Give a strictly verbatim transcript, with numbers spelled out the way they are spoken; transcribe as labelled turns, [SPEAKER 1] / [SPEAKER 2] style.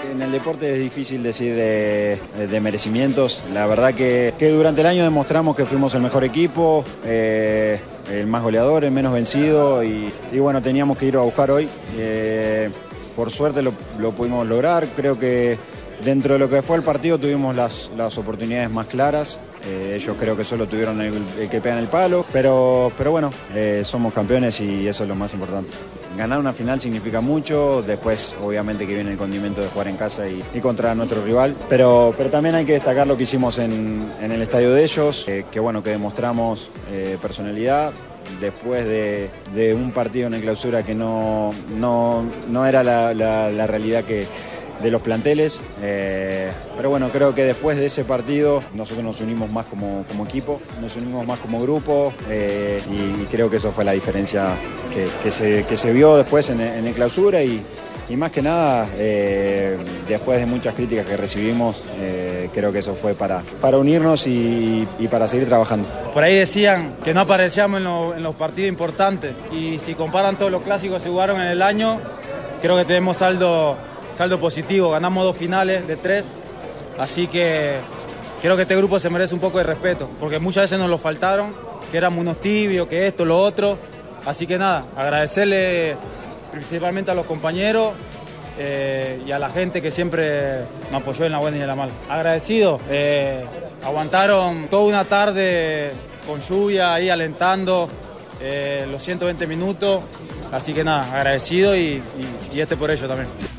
[SPEAKER 1] En el deporte es difícil decir eh, de merecimientos. La verdad que, que durante el año demostramos que fuimos el mejor equipo, eh, el más goleador, el menos vencido y, y bueno, teníamos que ir a buscar hoy. Eh, por suerte lo, lo pudimos lograr. Creo que dentro de lo que fue el partido tuvimos las, las oportunidades más claras. Eh, ellos creo que solo tuvieron el, el que pegan el palo, pero, pero bueno, eh, somos campeones y eso es lo más importante. Ganar una final significa mucho, después obviamente que viene el condimento de jugar en casa y, y contra nuestro rival, pero, pero también hay que destacar lo que hicimos en, en el estadio de ellos, eh, que bueno, que demostramos eh, personalidad. Después de, de un partido en el clausura que no, no, no era la, la, la realidad que de los planteles, eh, pero bueno, creo que después de ese partido nosotros nos unimos más como, como equipo, nos unimos más como grupo eh, y, y creo que eso fue la diferencia que, que, se, que se vio después en, en el clausura y, y más que nada eh, después de muchas críticas que recibimos, eh, creo que eso fue para, para unirnos y, y para seguir trabajando.
[SPEAKER 2] Por ahí decían que no aparecíamos en, lo, en los partidos importantes y si comparan todos los clásicos que se jugaron en el año, creo que tenemos saldo saldo positivo, ganamos dos finales de tres, así que creo que este grupo se merece un poco de respeto, porque muchas veces nos lo faltaron, que éramos unos tibios, que esto, lo otro, así que nada, agradecerle principalmente a los compañeros eh, y a la gente que siempre nos apoyó en la buena y en la mala. Agradecido, eh, aguantaron toda una tarde con lluvia ahí alentando eh, los ciento veinte minutos, así que nada, agradecido y, y, y este por ello también.